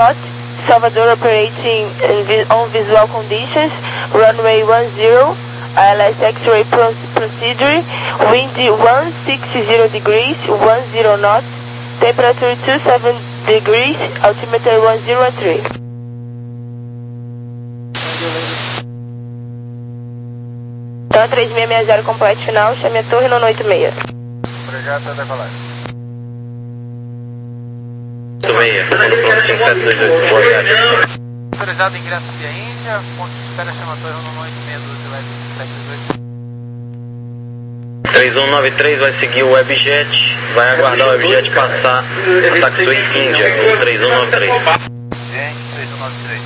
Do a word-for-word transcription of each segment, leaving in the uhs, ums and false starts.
Salvador operating on visual conditions, runway one zero, I L S X-ray procedure, wind one sixty degrees, ten knots, temperature twenty-seven degrees, altimeter one zero three. Então, três seis seis zero completo final, chame a torre no oito seis. Obrigado, até decolar. oito seis, comando pronto, cinco sete dois dois, boa viagem. Autorizado ingresso via Índia, ponto de espera, chama a torre no oito seis doze, web sete dois. três um nove três vai seguir o Webjet, vai aguardar o Webjet passar o Taxi Índia, o três um nove três. Gente, três um nove três.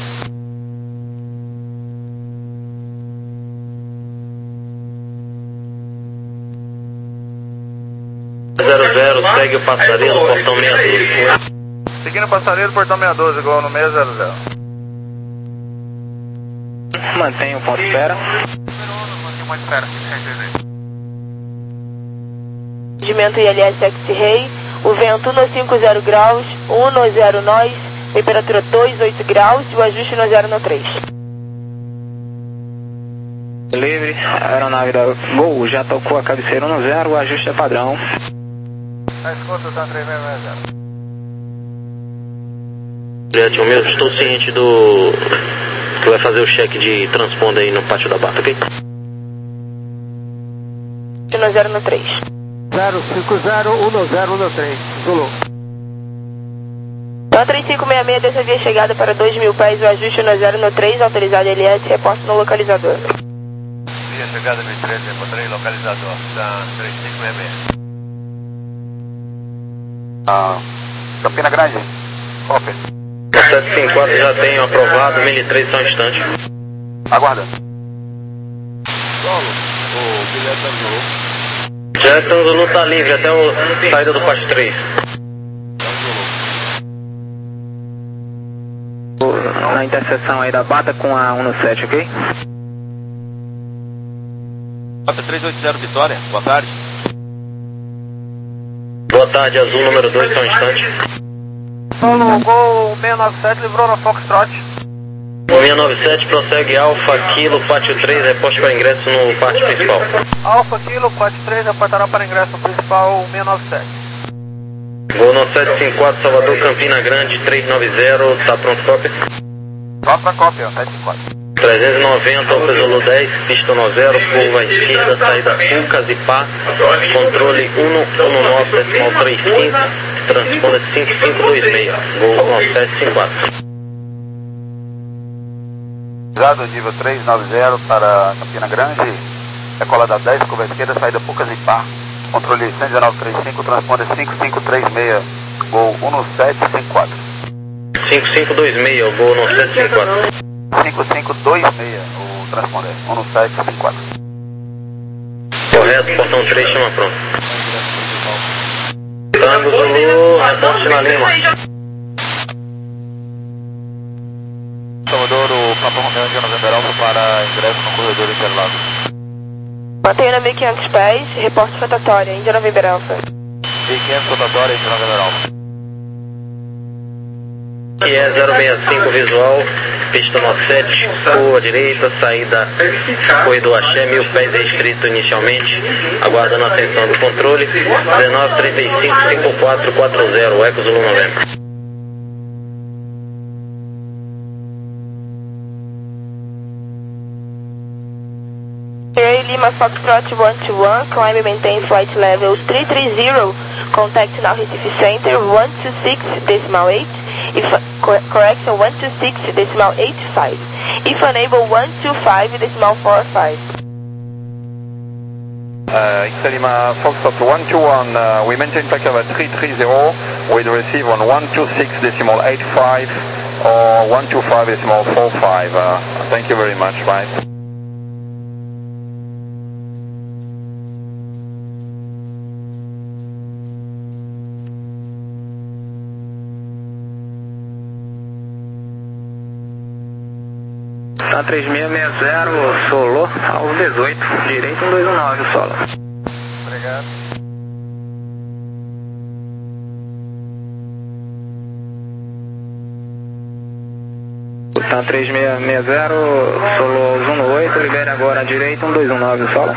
zero zero, segue o passareiro, portão sessenta e dois. Seguindo o passareiro, portão sessenta e dois, igual no seis zero zero. Mantenha o ponto de espera. Número um, mantenha o ponto de espera, Rendimento I L S X-Ray, o vento um cinquenta graus, um zero nós, temperatura dois vírgula oito graus e o ajuste no zero no três. Livre, a aeronave da Gol já tocou a cabeceira um zero, o ajuste é padrão. Tá escuta, tá três seis seis zero. Juliette, o meu, estou ciente do... que vai fazer o cheque de transponder aí no pátio da Bata, ok? No zero no três. zero cinco zero um zero um três, Zulu. Então, três cinco seis seis, dessa via chegada para dois mil pés, o ajuste no zero no três, autorizado L S, reporte no localizador. Via chegada mil e treze, encontrei localizador, da três cinco seis seis. Ah, Campina Grande, copy. sete cinco quatro já tenho aprovado, mil e três só um instante. Aguarda. Solo, o bilhete da Zulu. Já então o Zulu tá livre até o saída do pátio três. Na interseção aí da Bata com a um sete, ok? Bata três oito zero Vitória, boa tarde. Boa tarde, Azul número dois, só um instante. Solo, Gol seis nove sete, livrou na Foxtrot. O seis nove sete prossegue Alfa, Kilo, pátio três, reposte para ingresso no pátio principal. Alfa, Kilo, pátio três, reportará para ingresso principal seis nove sete. Gol no sete cinco quatro, Salvador, Campina Grande, três nove zero, tá pronto, cópia? Própria cópia, sete cinco quatro. trezentos e noventa, Alfa Zulu dez, pista noventa, curva à esquerda, saída Fucas e Pá, controle um um nove, decimal trinta e cinco, transponda cinco cinco dois seis, Gol no sete cinco quatro. Usado nível três nove zero para Campina Grande, decolada dez, curva à esquerda, saída Pucas e Pá, controle cento e dezenove trinta e cinco, transponda cinco cinco três seis, Gol um sete cinco quatro. cinco cinco dois seis, Gol no sete cinco quatro. cinco cinco dois seis, o transponder, um sete cinco quatro. Correto, portão três, chama pronto. Tango Zulu, reporte na Lima. Salvador, o Papa Romeo de November Alfa para ingresso no corredor Interlagos. Mantenha na mil e quinhentos pés, reporte rotatória, Índia November Alpha. mil e quinhentos rotatória, Índia November Alfa. Que é zero seis cinco visual, pista nove sete, rua direita, saída corredor Axé, mil pés restrito inicialmente, aguardando a atenção do controle, dezenove trinta e cinco cinquenta e quatro quarenta, Eco Zulu Novembro. Lima Foxtrot one two one, climb and maintain flight level three three zero, contact now Recife Center one two six decimal eight, if cor correction one two six decimal eight five, if unable one two five decimal four five. Uh, X Lima Foxtrot one two one, uh, we maintain flight level three three zero, we'll receive on one two six decimal eight five or one two five decimal four five. Uh, thank you very much, bye. Tá três seis seis zero, solo, aos dezoito, direito um dois um nove, solo. Obrigado. Tá três seis seis zero, solo um um oito, libere agora à direita, um dois um nove, solo.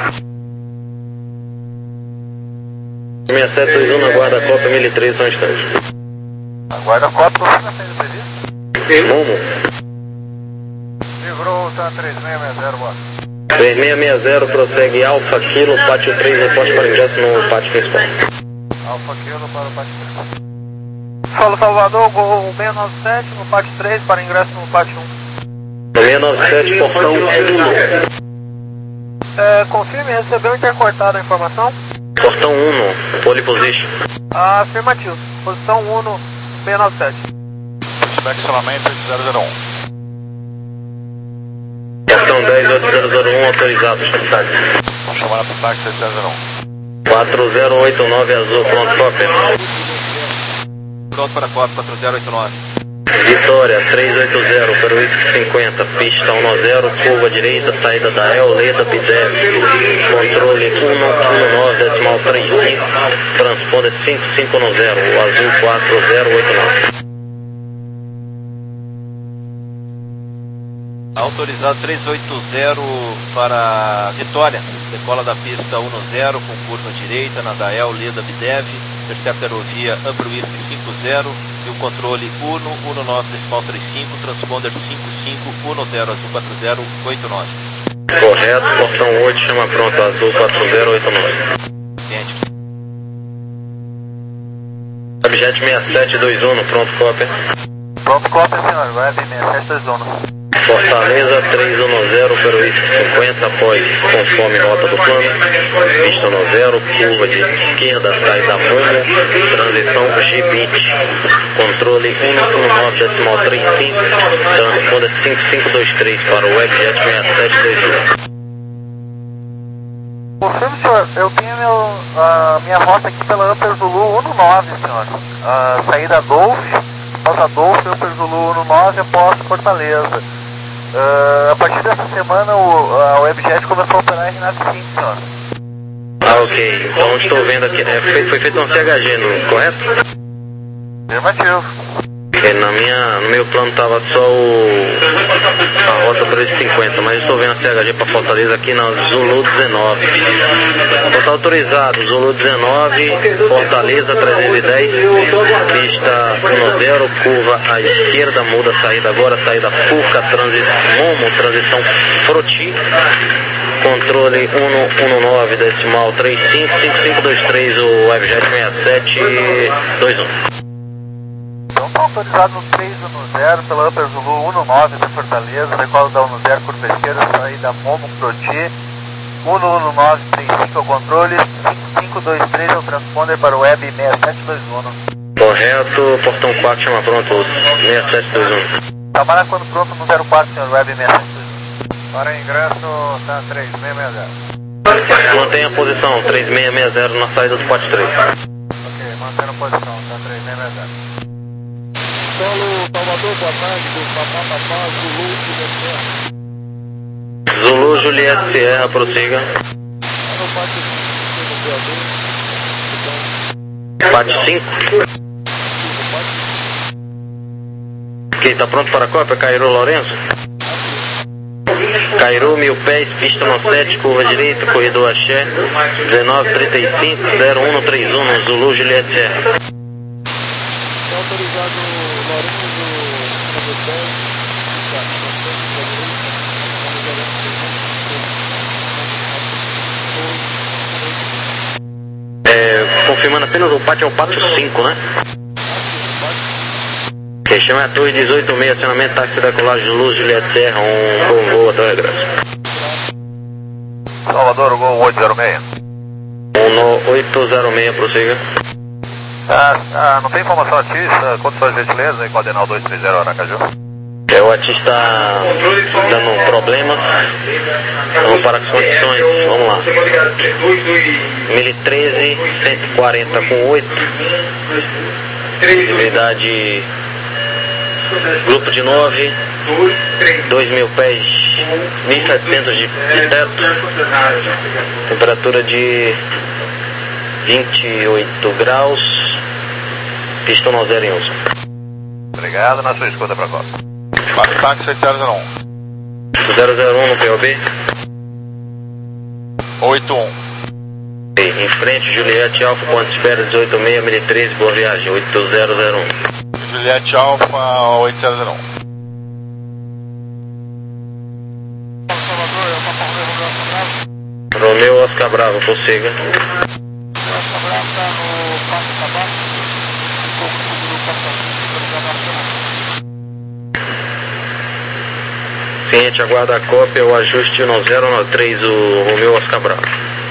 seis sete dois um, aguarda a Copa mil e três, são instantes. Aguarda a Copa, você está sendo previsto? Momo. Livrou, tá três seis seis zero, boa. três seis seis zero, prossegue Alfa Kilo, pátio três, reporte para ingresso no pátio principal. Alfa Kilo para o pátio três. Fala Salvador, Gol seis nove sete no pátio três para ingresso no pátio um. seis nove sete, portão um. É, confirme, recebeu intercortada a informação? Portão um, pole position. Afirmativo, posição um no seis nove sete. Direcionamento oito zero zero um. Portão dez oito zero zero um, autorizado, contato. Vamos chamar para o táxi oito zero zero um. quatro zero oito nove azul, pronto, cópia. Pronto para a Copa, quatro zero oito nove. Vitória, três oito zero, para o cinquenta, pista um zero, curva direita, saída da El, Leda, Bidev, controle um um nove, decimal trinta e cinco, transponder cinco cinco zero, o azul quatro zero oito nove. Autorizado três oito zero para Vitória, decola da pista um zero com curva direita na Dael Leda Bidev, intercepta aerovia Upper Whisky cinco zero e o controle um um nove decimal trinta e cinco, transponder cinco cinco um zero azul quatro zero oito nove. Correto, portão oito, chama pronto, azul quatro zero oito nove. Entende? Objeto seis sete dois um, pronto, cópia. Pronto, cópia, senhor, web seis sete dois um. Fortaleza três um zero, para o cinquenta, após conforme rota do plano, pista um zero, curva de esquerda, saída Momo, transição G-Bit, controle um um nove decimal trinta e cinco, transponder cinco cinco dois três para o Webjet seis sete dois um. Confirme, senhor, eu tenho meu, a minha rota aqui pela Upper Zulu um nove, senhor. A saída Dolph, após a Dolph, Upper Zulu um nove, após Fortaleza. Uh, a partir dessa semana o, a Webjet começou a operar em R nove cinco, senhor. Ah, ok. Então estou vendo aqui. É, foi, foi feito um C H G, não, correto? Afirmativo. Porque na minha, no meu plano estava só o, a rota para esse cinquenta, mas estou vendo a C H G para Fortaleza aqui na Zulu dezenove. Então está autorizado, Zulu dezenove, Fortaleza trezentos e dez, pista um zero, curva à esquerda, muda a saída agora, saída Furca, transição Momo, transição Froti, controle um um nove decimal trinta e cinco, cinco cinco dois três, o Webjet seis sete dois um. Então está autorizado no três um zero pela Upper Zulu um nove de Fortaleza, decola da um zero, curva esquerda, saída Momo, Proti, um um nove trinta e cinco ao controle, cinco cinco dois três ao transponder para o Web seis sete dois um. Correto, portão quatro, chama pronto, seis sete dois um. Trabalha quando pronto no zero quatro, senhor, Web seis sete dois um. Para ingresso, tá três seis seis zero. Mantenha a posição, três seis seis zero na saída do pátio três. Ok, mantendo a posição, tá três seis seis zero. Solo Salvador, boa tarde, do Papá Papá, Zulu, Juliette Sierra. Zulu, Juliette Sierra, prossiga. No pátio cinco, Pátio cinco. Ok, tá pronto para a Copa, Cairu Lourenço? Cairu, mil pés, pista sete, curva direita, corredor Axé, dezenove trinta e cinco, zero um três um, no Zulu, Juliette Sierra. autorizado Lourenço, É, confirmando apenas o pátio, é o pátio cinco, né? Que chama a torre dezoito seis, acionamento táxi da colagem Luz, Juliette Serra, um bom voo até o regresso. Salvador, Gol oito zero seis. um no oito zero seis, prossiga. Ah, ah, não tem informação Atis, condições de gentileza em coordenal dois três zero Aracaju? É, o Atis está dando problemas. Vamos para as condições, vamos lá. mil e treze, cento e quarenta com oito. Visibilidade grupo de nove, dois mil pés, mil e setecentos de, de teto. Temperatura de vinte e oito graus. Pista um zero em uso. Obrigado, na sua escuta para a Copa. Táxi oito zero zero um. zero zero um no P O B. oito um. Em frente, Juliette Alfa, ponto de espera dezoito seis, mil e treze, boa viagem, oito zero zero um. Juliette Alfa, oito zero zero um. Romeu Oscar Bravo, prossiga. Ciente, aguarda a cópia, o ajuste no zero nove três, o Romeu Oscar Bravo.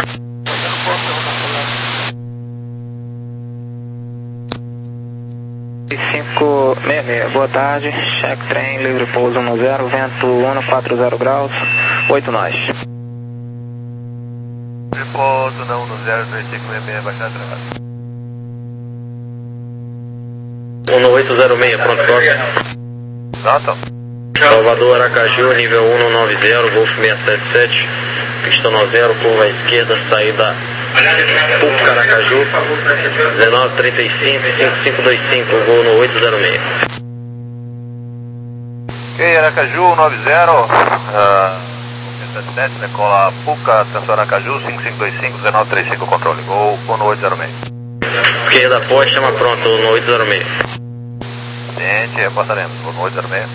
cinco seis seis, boa tarde, check trem, livre pouso um zero, vento um quatro zero graus, oito nós. Livre pouso não no zero, três cinco seis seis, baixar travado. um oito zero seis, pronto, cópia. Pronto. Salvador Aracaju, nível um nove zero, Golf seis sete sete, pista nove zero, curva à esquerda, saída P U C Aracaju, dezenove trinta e cinco, cinco cinco dois cinco, voo no oito zero seis. Ok, Aracaju nove zero, uh, seis sete sete, decola P U C, atenção Aracaju, cinco cinco dois cinco, dezenove trinta e cinco, controle, voo, voo no oito zero seis. Esquerda após, chama pronto, no oito zero seis. Gente, reportaremos, voo no oito zero seis.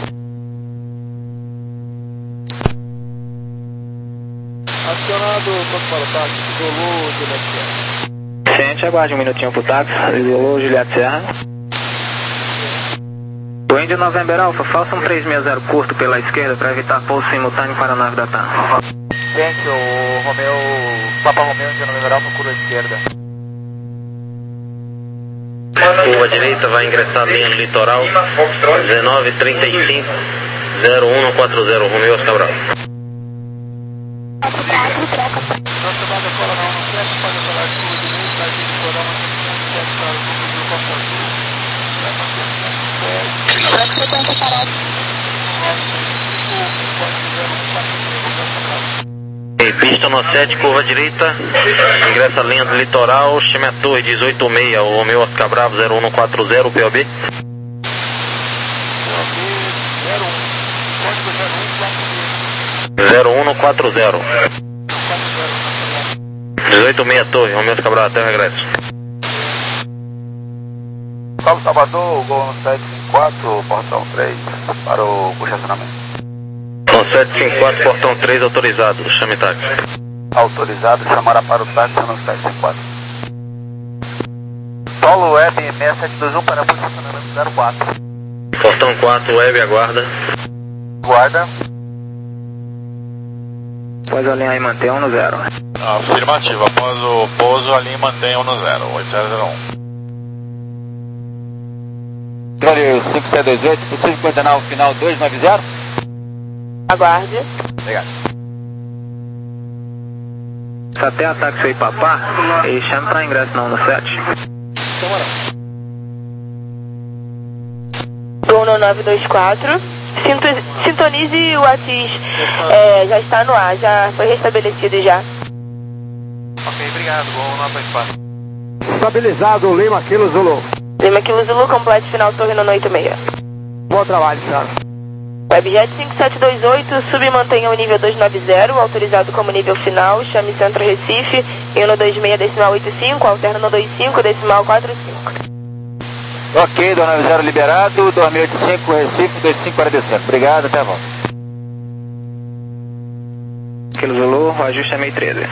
Acionado, pronto para o táxi, isolou, Juliette Serra. Ciente, aguarde um minutinho pro táxi, isolou, Juliette Serra. Wind November Alpha, faça um três seis zero curto pela esquerda para evitar pouso simultâneo para a nave da TAM. Gente, o Romeu, Papa Romeu, Indiana November Alpha, curva esquerda. Curva direita, vai ingressar linha no litoral, dezenove trinta e cinco, zero um quatro zero, Romeu Oscar Bravo. E pista no sete, curva direita, ingressa a linha do litoral, chame a torre dezoito seis, o Romeu Oscar Bravo, zero um quatro zero, P O B. zero um quatro zero. dezoito seis torre, Romeu Oscar Bravo, até o regresso. Cabo Salvador, Gol no sete cinco quatro, portão três, para o estacionamento. No sete cinco quatro, portão três, autorizado, chame táxi. Autorizado, chamará para o táxi no sete cinco quatro. Paulo Web seis sete dois um para o estacionamento zero quatro. Portão quatro, Web, aguarda. Guarda. Após a linha aí mantém um no zero. Afirmativo, após o pouso, a linha mantém um no zero, oito zero zero um. Controle cinco sete dois oito, possível coordenar o final dois nove zero? Aguarde. Obrigado. Até a táxi aí papá e chame para ingresso não no sete. Gol no nove dois quatro. Sinto- Sintonize o Atis, é, já está no ar, já foi restabelecido já. Ok, obrigado, Gol no nove dois quatro. Estabilizado, Lima Kilo Zulu. Lima Kilo Zulu, complete final torre no oito seis. Bom trabalho, senhora. Webjet cinco sete dois oito, sub e mantenha o nível dois nove zero, autorizado como nível final, chame Centro Recife, e no dois seis decimal oito cinco, alterna no dois cinco decimal quatro cinco. Ok, dois nove zero liberado, dois mil e oitenta e cinco, Recife, dois cinco quarenta e cinco. Obrigado, até a volta. Kilo Zulu, o ajuste é meio treze.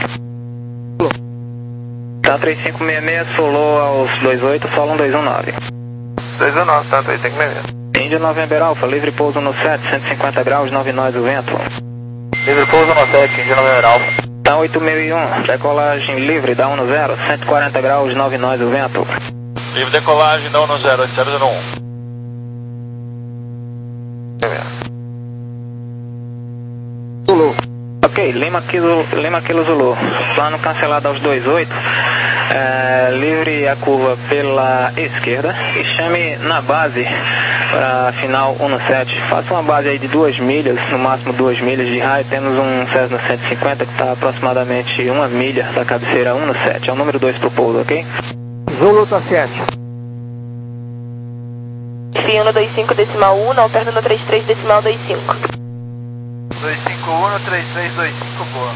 Tá três cinco seis seis, solou aos dois oito, solo um dois um nove. dois um nove, tá, três cinco seis seis. Índia November Alpha, livre pouso no sete, cento e cinquenta graus, nove nós o vento. Livre pouso no sete, Índia November Alpha. Tá oito seis um, decolagem livre, dá um no zero, cento e quarenta graus, nove nós o vento. Livre decolagem, não no zero, oito zero zero um. Zulu. Ok, Lima Kilo, Lima Kilo Zulu, plano cancelado aos dois oito, é, livre a curva pela esquerda e chame na base para final um no sete. Faça uma base aí de duas milhas, no máximo duas milhas de raio. Temos um Cessna cento e cinquenta que está aproximadamente uma milha da cabeceira um no sete. É o número dois para o pouso, ok? Zulu tá sete. F um dois cinco decimal um, não perto no trinta e três decimal vinte e cinco. dois cinco um, trinta e três vinte e cinco, boa.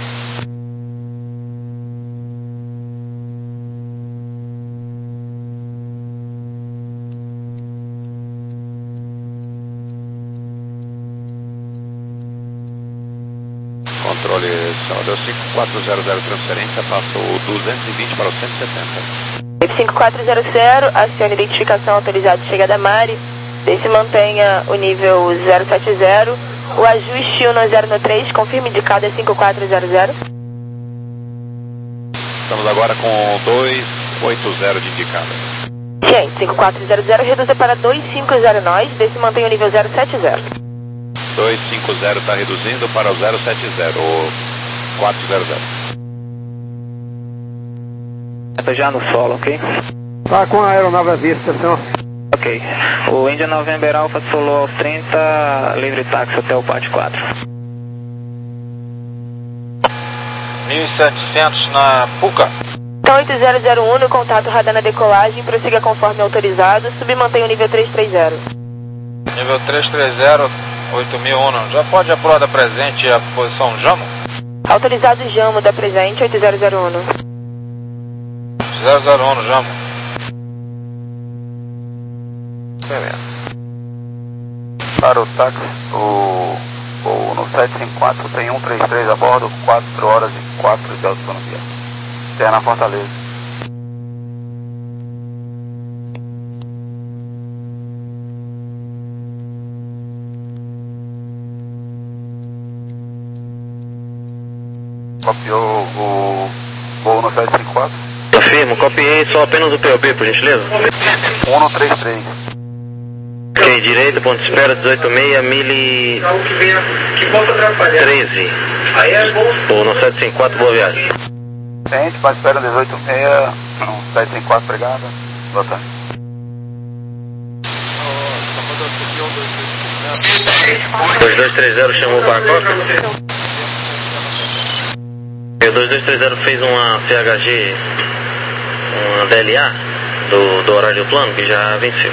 Controle Salvador cinco quatro zero zero transferência, passa o duzentos e vinte para o cento e setenta. cinco quatro zero zero, acione identificação autorizada de chegada Mari, desde mantenha o nível zero sete zero, o ajuste um zero três, confirme indicado é cinco quatro zero zero. Estamos agora com dois oito zero de indicada. Gente, cinco quatro zero zero, reduza para dois cinco zero nós, desde mantenha o nível zero sete zero. dois cinco zero está reduzindo para o zero sete zero, ou quatro zero zero. Estou já no solo, ok? Tá com a aeronave à vista, senhor. Ok. O India November Alpha solou aos trinta, livre táxi até o P A T quatro. mil e setecentos na Puca. Então oito zero zero um, no contato radar na decolagem, prossiga conforme autorizado, submantenha o nível trezentos e trinta. Nível trezentos e trinta, oito mil um. Já pode apurar da presente a posição Jamo? Autorizado Jamo da presente, oito zero zero um. zero zero um, Jamo. Beleza. Para o táxi, o, o no sete cinco quatro tem um três três a bordo, quatro horas e quatro de autonomia. Tem na Fortaleza. Copiou o voo no sete cinco quatro? Confirmo, copiei só apenas o P O B, por gentileza. um no trinta e três. Ok, direito, ponto de espera dezoito seis, mil e treze. Ou no sete cinco quatro, boa viagem. Tente, ponto de espera dezoito seis, sete cinco quatro, obrigado. Boa tarde. dois dois três zero chamou para a cota. O dois dois três zero fez uma C H G, uma D L A do, do horário plano que já venceu.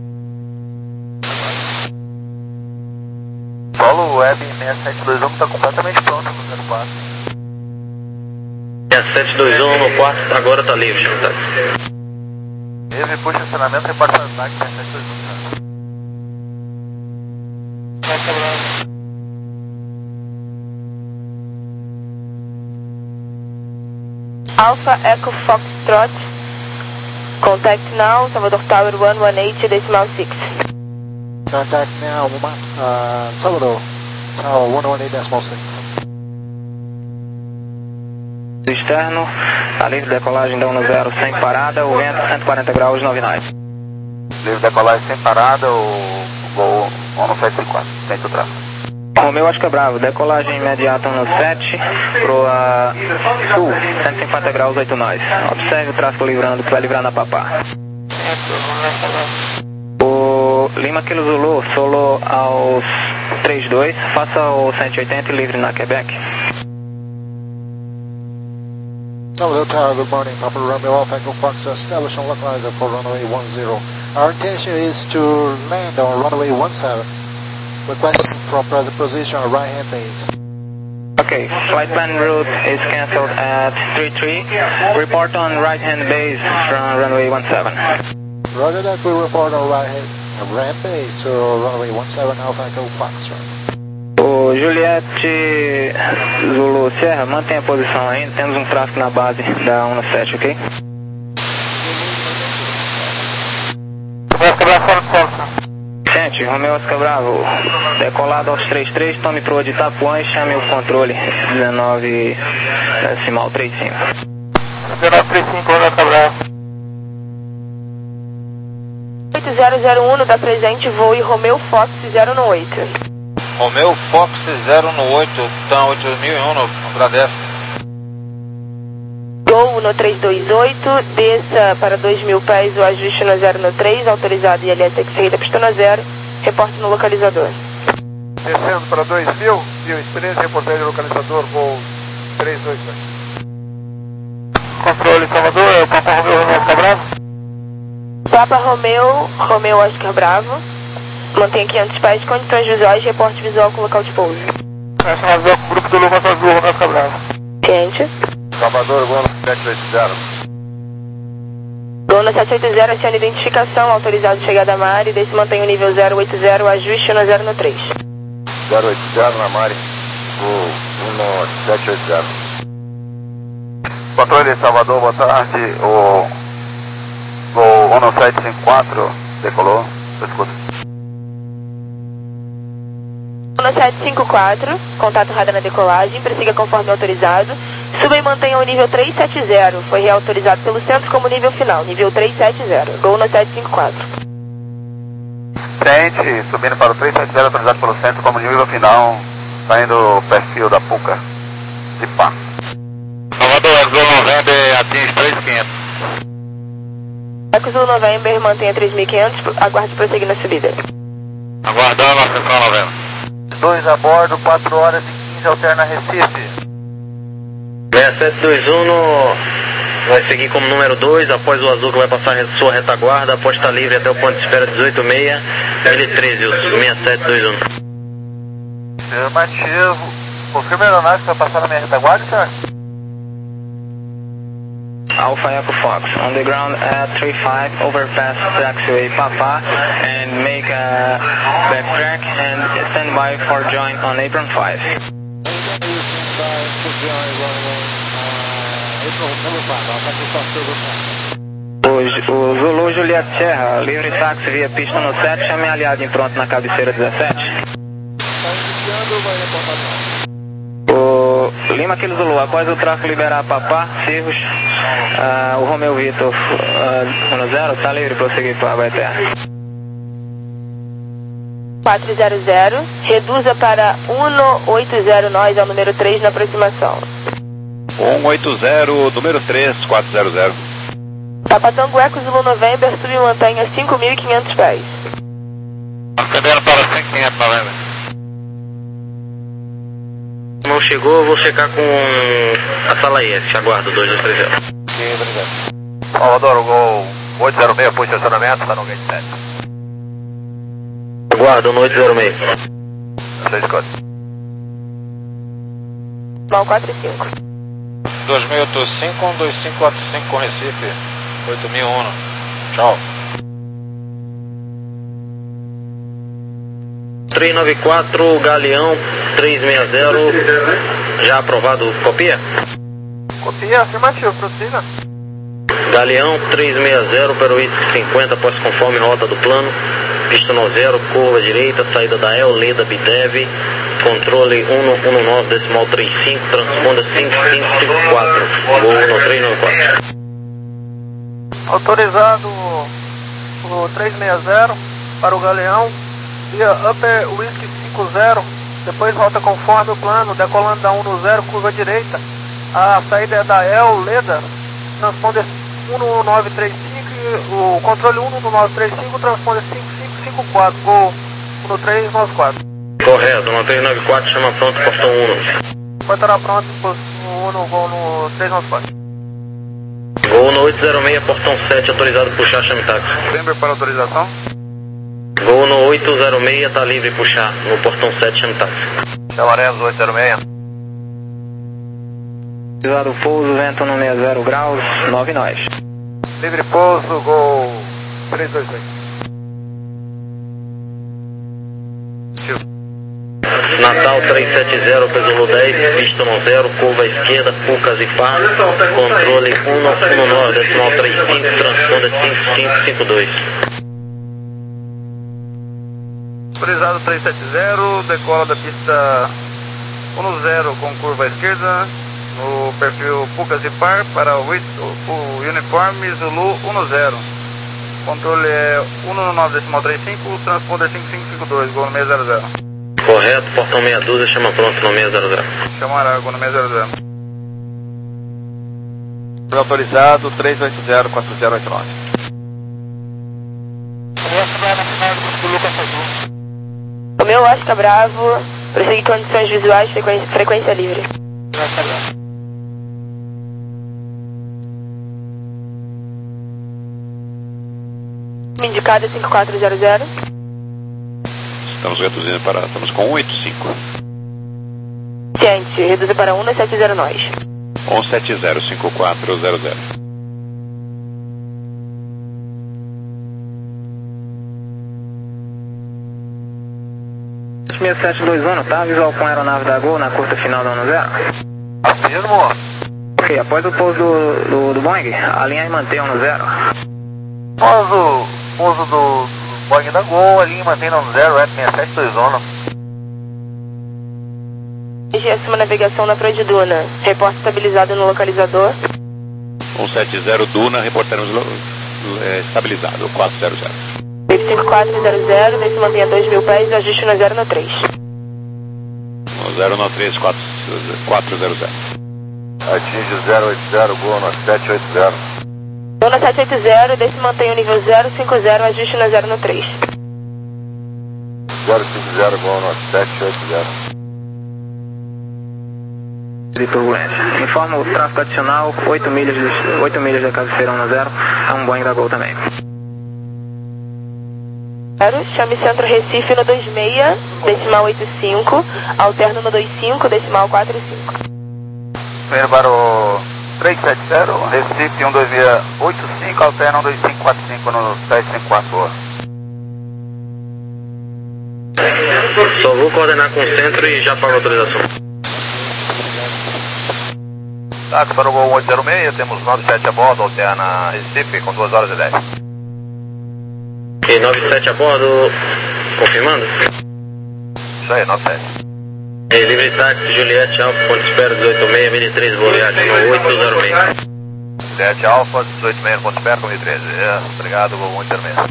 Solo Web seis sete dois um está completamente pronto no zero quatro. seis sete dois um no quarto, agora está livre, já tá. Teve puxa estacionamento e parte do ataque seis sete dois um. Vai quebrar. Alpha Echo Foxtrot, contact now, Salvador Tower one one eight decimal six. Contact now, uh, Salvador Tower one one eight decimal six. Externo, está livre decolagem da um zero sem parada, o vento cento e quarenta graus nove nove. Livre decolagem sem parada, o voo um sete cinco quatro, tenta o tráfego. Romeu Oscar Bravo, decolagem imediata no sete, proa sul, cento e cinquenta graus oito nós. Observe o tráfego livrando, que vai livrar na Papá. O Lima Kilo Zulu, solo aos trinta e dois, faça o cento e oitenta e livre na Quebec. Salvador Tower, good morning. Papa Romeo Alpha Echo Fox, establish on localizer for runway one zero. Our intention is to land on runway one seven. Requesting from present position on right hand base. Okay, flight plan route is cancelled at three three. Report on right hand base from runway one seven. Roger that, we report on right hand, right hand base to runway one seven Alpha Echo Foxtrot. O Juliette Zulu Sierra, mantenha a posição ainda, temos um tráfego na base da um sete, ok? Gente, Romeu Oscar Bravo, decolado aos trinta e três, tome proa de Itapuã e chame o controle dezenove decimal trinta e cinco. dezenove trinta e cinco, Oscar Bravo. oito zero zero um, da presente, voe Romeu Fox zero um oito. Romeu Fox zero um oito, tá oito mil e um, agradece. Gol no trezentos e vinte e oito, desça para dois mil pés o ajuste no zero no três, autorizado I L S X seguida pista no zero, reporte no localizador. Descendo para dois mil, mil e treze, reportagem localizador, voo três oito oito. Controle Salvador, é o Papa Romeu Oscar Bravo. Papa Romeu, Romeu Oscar Bravo. Mantenha quinhentos pés, condições visuais, reporte visual com local de pouso. Nacional visual com o grupo do Lucas Azul, Oscar Bravo. Ciente. Salvador, Gono sete oito zero. Gono sete oito zero, aciona identificação, autorizado chegada a Mari, desse mantém o nível zero oito zero, ajuste um zero no três. zero oito zero na Mari, o um sete oito zero. Controle Salvador, boa tarde, o Gol um sete cinco quatro, decolou, escuta. um sete cinco quatro, contato radar na decolagem, prossiga conforme autorizado. Suba e mantenha o nível trezentos e setenta, foi reautorizado pelo centro como nível final, nível trezentos e setenta, Gol um sete cinco quatro. Frente, subindo para o trezentos e setenta, autorizado pelo centro como nível final, saindo o perfil da Puca, de pá. Salvador, Gol November, atinge três mil e quinhentos. Eco Zulu November, mantenha três mil e quinhentos, aguarde prosseguir na subida. Aguardando a Central November. dois a bordo, quatro horas e quinze, alterna Recife. seis sete dois um no... vai seguir como número dois, após o azul que vai passar a sua retaguarda, após estar livre até o ponto de espera dezoito seis, mil e treze, o seis sete dois um. Afirmativo. Confirma a aeronave que vai passar na minha retaguarda, senhor? Alpha Echo Fox, on the ground at three five, overpass taxiway Papa, and make a backtrack and stand by for join on apron five. O, o Zulu Juliet Serra, livre táxi via pista no sete, chame aliado em pronto na cabeceira dezessete. O Lima Kilo Zulu, após o tráfego liberar Papá, Cirrus, uh, o Romeu Vitor uh, um zero, está livre para prosseguir para a Baeterra. quatrocentos, reduza para um oito zero nós ao número três na aproximação. um oito zero, número três, quatrocentos. Papa Tango Eco Zulu November, sub e mantenha cinco mil e quinhentos pés. Acendendo para cinco mil e quinhentos November. Não chegou, vou checar com a sala I F, aguardo dois dois três zero. Ok, obrigado. Salvador, Gol oito zero seis, posicionamento, está no gate sete. Aguardo no oito zero seis. Seis escuta. Mal quatro e cinco. dois mil e oitenta e cinco, um dois cinco quatro cinco com Recife, oito mil e um. Tchau. três nove quatro, Galeão três seis zero, já aprovado, copia? Copia, afirmativo, prossiga. Galeão três seis zero, Peruísque cinquenta, após conforme rota do plano, pista no zero, curva direita, saída da El, Leda, Bidev, controle um um nove, decimal trinta e cinco, transponda cinco cinco cinco quatro, voo no três nove quatro. Autorizado o três seis zero para o Galeão, via Upper Whisky cinco zero, depois volta conforme o plano, decolando da um no zero, curva direita, a saída é da El, Leda, transponder um nove três cinco, o controle um nove três cinco, transponder cinco cinco cinco quatro, voo no três nove quatro. Correto, no três nove quatro, chama pronto, portão um. Vai estar pronto, no um, voo no três nove quatro. Voo no oito zero seis, portão sete, autorizado puxar, chame táxi. Lembra para autorização? Voo no oito zero seis, está livre puxar, no portão sete, chame táxi. Chamaremos oito zero seis. Autorizado pouso, vento no sessenta graus, nove nós. Livre pouso, Gol três dois dois. Natal três sete zero, Zulu dez, pista no zero, curva esquerda, Pucas e Pá, controle um um nove, decimal trinta e cinco, transponda cinco cinco cinco dois. Autorizado três sete zero, decola da pista um zero com curva esquerda, no perfil Pucas e Par para o, o uniforme Zulu um zero. Controle é um nove, decimal trinta e cinco, transponder cinco cinco cinco dois, Gol no seis zero zero. Correto, portão meia dúzia, chama pronto no seis zero zero. Chamará, Gol no seis zero zero. Autorizado três oito zero, quatro zero oito nove. O meu Oscar Bravo, prosseguir condições visuais, frequência, frequência livre. Indicada cinco quatro zero zero. Estamos reduzindo para... Estamos com cento e oitenta e cinco. Ciente, reduzir para cento e setenta nós. cento e setenta, cinco quatro zero zero. seis sete dois um, tá? Visual com a aeronave da Gol na curta final da um zero. Afirmo. Ok, após o pouso do, do, do Boeing, alinha e mantém um zero. Após o pouso do Boeing da Gol, alinha e mantém um zero, é seis sete dois um. Acima navegação na Praia de Duna. Reporte estabilizado no localizador. cento e setenta Duna, reportamos é, estabilizado, quatro zero zero. cinco quatro zero zero, desce mantenha dois mil pés, ajuste no zero no três. No zero no três, quatro zero zero. Atinge o zero oito zero, Gol no sete oito zero. Gol no sete oito zero, desce mantenha o nível zero cinco zero, ajuste no zero no três. zero cinco zero, Gol no sete oito zero. De turbulência. Informa o tráfego adicional, oito milhas, de, oito milhas da cabeceira um zero, a um Boeing da Gol também. Chame Centro Recife no dois seis, decimal oito cinco, alterno no dois cinco, decimal quatro cinco. Venha para o três sete zero, Recife um dois seis oito cinco, alterno um dois cinco quatro cinco no sete cinco quatro. Só vou coordenar com o centro e já pago a autorização. Táxi para o Gol oito zero seis, temos nove sete a bordo, alterna Recife com duas horas e dez. E nove sete a bordo, confirmando? Isso aí, nove sete. E livre táxi, Juliette Alfa, ponto espera dezoito seis, mil e três, boa viagem, no oito zero seis. Juliette Alfa, dezoito seis, ponto espera, com mil e treze. É, obrigado, Gol oito zero seis.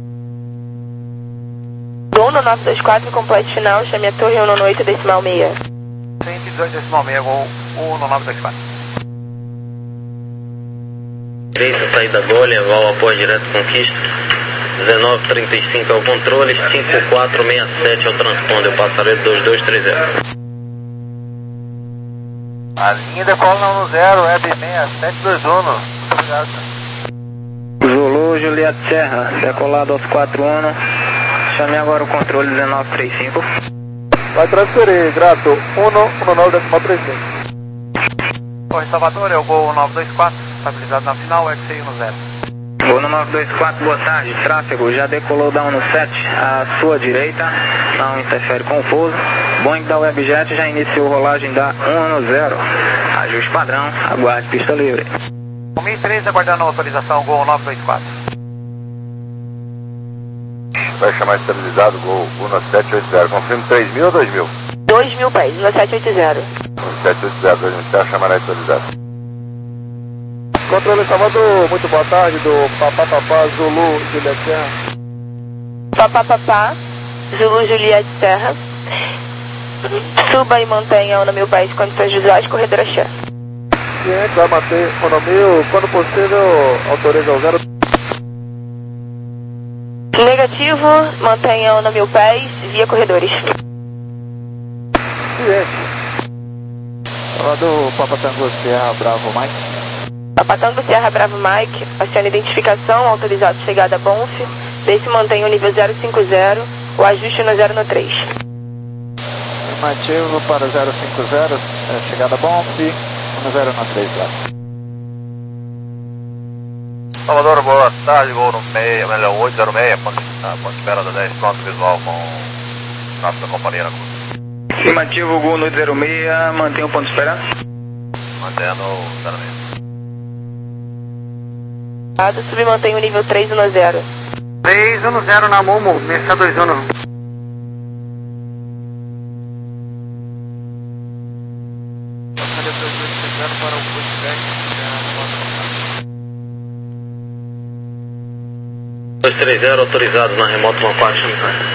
Gol no nove dois quatro, complete final, chame a torre um no oito, decimal seis. cento e dezoito, decimal seis, Gol um no nove dois quatro. Direita, saída Gol, Eval, apoio direto, conquista. dezenove trinta e cinco é o controle, cinco quatro seis sete é o transponder, o passareiro dois dois três zero. A linha decola na um zero, Web seis sete dois um. Obrigado. Zulu, Juliette Serra, decolado aos quatro um. Chame agora o controle dezenove trinta e cinco. Vai transferir, grato, um um nove decimal trinta e cinco. Oi, Salvador, é o Gol nove dois quatro, estabilizado na final, X seis um zero. Gol no nove dois quatro, boa tarde, tráfego, já decolou da um sete à sua direita, não interfere com o pouso. Boeing da Webjet já iniciou rolagem da um zero, ajuste padrão, aguarde pista livre. mil e treze, aguardando a autorização, Gol nove dois quatro. Vai chamar estabilizado, Gol um sete oito zero, confirma três mil ou dois mil? dois mil pés, um sete oito zero. um sete oito zero, dois mil, vai chamar estabilizado. Controle Salvador, muito boa tarde, do Papá Papá, Zulu, Juliette Serra. Papá Papá, Zulu, Juliette Serra. Suba e mantenha no meu país condições visuais, corredor axé. Ciente, vai manter o no mil, quando possível, autoriza o zero. Negativo, mantenha no meu pés, via corredores. Ciente. Salvador, Papa Tango Serra, Bravo Mike. Papatango Serra Bravo Mike, acione identificação, autorizado chegada a Bonf, desce e mantém o nível zero cinco zero, o ajuste no zero no três. Afirmativo para zero cinco zero, chegada a Bonf, no zero no três lá. Salvador, boa tarde, Gol no meio, melhor oito zero seis, ponto, ponto espera da dez, pronto, visual com o tráfego da companhia na curva. Afirmativo, Gol no zero seis, mantém o ponto de espera. Mantendo o zero seis. Sub mantém o nível três no zero. três um zero na Momo, mesa dois um. dois três zero autorizado na remoto uma faixa.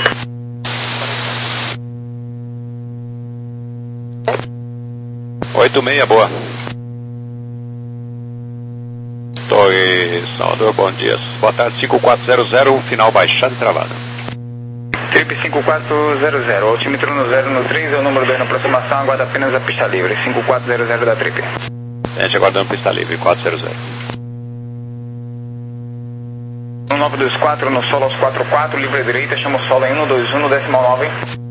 oito seis, boa. Torre Salvador, bom dia. Boa tarde, cinco quatro zero zero, final baixado e travado. Trip cinco quatro zero zero, altímetro no zero no três, é o número dois na aproximação, aguarda apenas a pista livre, cinco quatro zero zero da Trip. A gente aguardando pista livre, quatro zero zero. um nove dois quatro no solo aos quatro quatro, livre direita, chama o solo em um dois um no decimal nove.